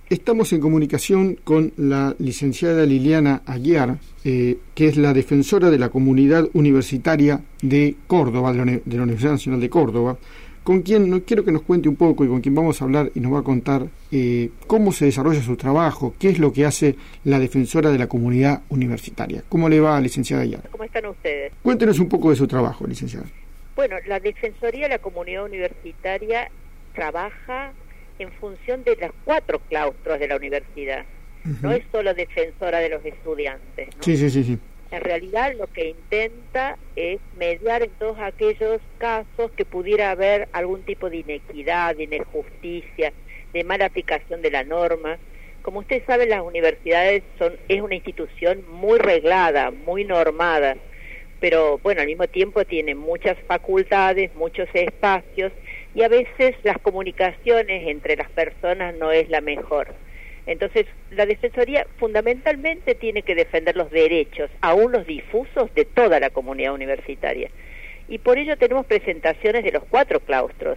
Estamos en comunicación con la licenciada Liliana Aguiar, que es la defensora de la comunidad universitaria de Córdoba, de la Universidad Nacional de Córdoba, con quien quiero que nos cuente un poco y con quien vamos a hablar y nos va a contar cómo se desarrolla su trabajo, qué es lo que hace la defensora de la comunidad universitaria. ¿Cómo le va, licenciada Aguiar? ¿Cómo están ustedes? Cuéntenos un poco de su trabajo, licenciada. Bueno, la Defensoría de la Comunidad Universitaria trabaja en función de los 4 claustros de la universidad. No es solo defensora de los estudiantes, ¿no? Sí. En realidad lo que intenta es mediar en todos aquellos casos que pudiera haber algún tipo de inequidad, de injusticia, de mala aplicación de la norma. Como ustedes saben, las universidades es una institución muy reglada, muy normada, pero bueno, al mismo tiempo tiene muchas facultades, muchos espacios, y a veces las comunicaciones entre las personas no es la mejor. Entonces, la Defensoría fundamentalmente tiene que defender los derechos, aún los difusos, de toda la comunidad universitaria. Y por ello tenemos presentaciones de los 4 claustros.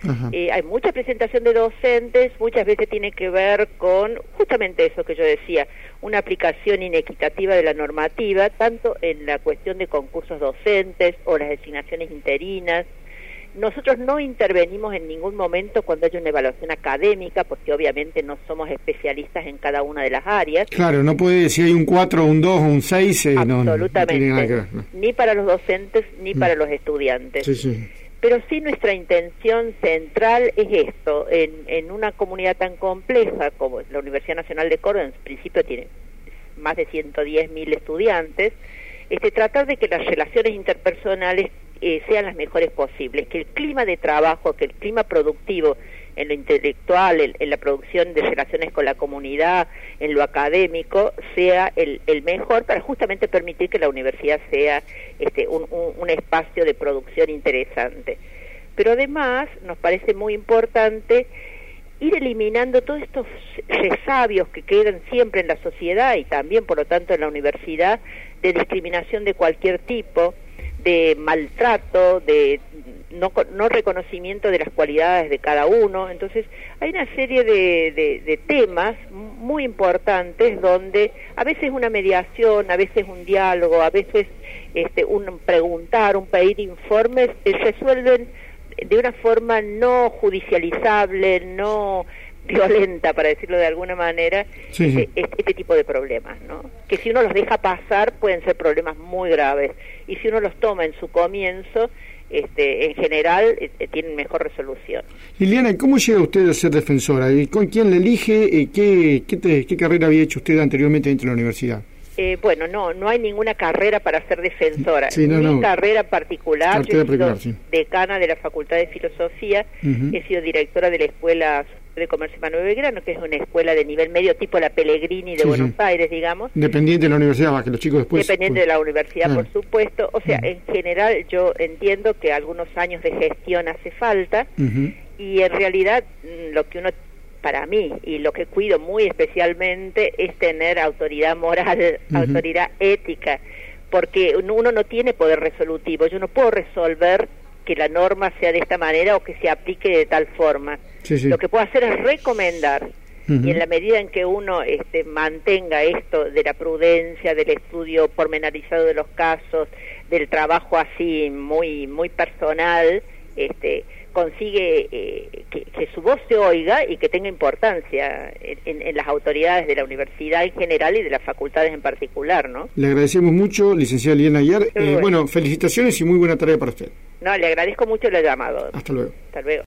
Hay mucha presentación de docentes, muchas veces tiene que ver con justamente eso que yo decía, una aplicación inequitativa de la normativa, tanto en la cuestión de concursos docentes o las designaciones interinas. Nosotros no intervenimos en ningún momento cuando hay una evaluación académica, porque obviamente no somos especialistas en cada una de las áreas. Claro, no puede, si hay un 4, un 2 o un 6, absolutamente, no tiene nada que ver, ¿no? Ni para los docentes ni para los estudiantes. Sí. Pero sí, nuestra intención central es esto, en una comunidad tan compleja como la Universidad Nacional de Córdoba, en principio tiene más de 110.000 estudiantes, tratar de que las relaciones interpersonales sean las mejores posibles, que el clima de trabajo, que el clima productivo en lo intelectual, en la producción de relaciones con la comunidad, en lo académico, sea el mejor para justamente permitir que la universidad sea un espacio de producción interesante. Pero además nos parece muy importante ir eliminando todos estos resabios que quedan siempre en la sociedad y también, por lo tanto, en la universidad, de discriminación de cualquier tipo, de maltrato, de no reconocimiento de las cualidades de cada uno. Entonces hay una serie de temas muy importantes donde a veces una mediación, a veces un diálogo, a veces un preguntar, un pedir informes, resuelven de una forma no judicializable, no violenta, para decirlo de alguna manera, este tipo de problemas, ¿no? Que si uno los deja pasar pueden ser problemas muy graves, y si uno los toma en su comienzo, en general tienen mejor resolución. Liliana, ¿cómo llega usted a ser defensora? ¿Y con quién le elige? ¿Qué carrera había hecho usted anteriormente dentro de la universidad? Bueno, no hay ninguna carrera para ser defensora, ni carrera particular. Yo he sido decana de la Facultad de Filosofía, he sido directora de la Escuela de Comercio Manuel Belgrano, que es una escuela de nivel medio tipo la Pellegrini de Buenos Aires, digamos. Dependiente de la universidad, para que los chicos después... Dependiente de la universidad, por supuesto. O sea, en general yo entiendo que algunos años de gestión hace falta, y en realidad lo que uno, para mí, y lo que cuido muy especialmente, es tener autoridad moral, autoridad ética, porque uno no tiene poder resolutivo. Yo no puedo resolver que la norma sea de esta manera o que se aplique de tal forma. Lo que puedo hacer es recomendar, y en la medida en que uno mantenga esto de la prudencia, del estudio pormenorizado de los casos, del trabajo así muy personal, consigue que su voz se oiga y que tenga importancia en las autoridades de la universidad en general y de las facultades en particular, ¿no? Le agradecemos mucho, licenciada Liliana Aguiar. Bueno, felicitaciones y muy buena tarea para usted. No, le agradezco mucho el llamado. Hasta luego. Hasta luego.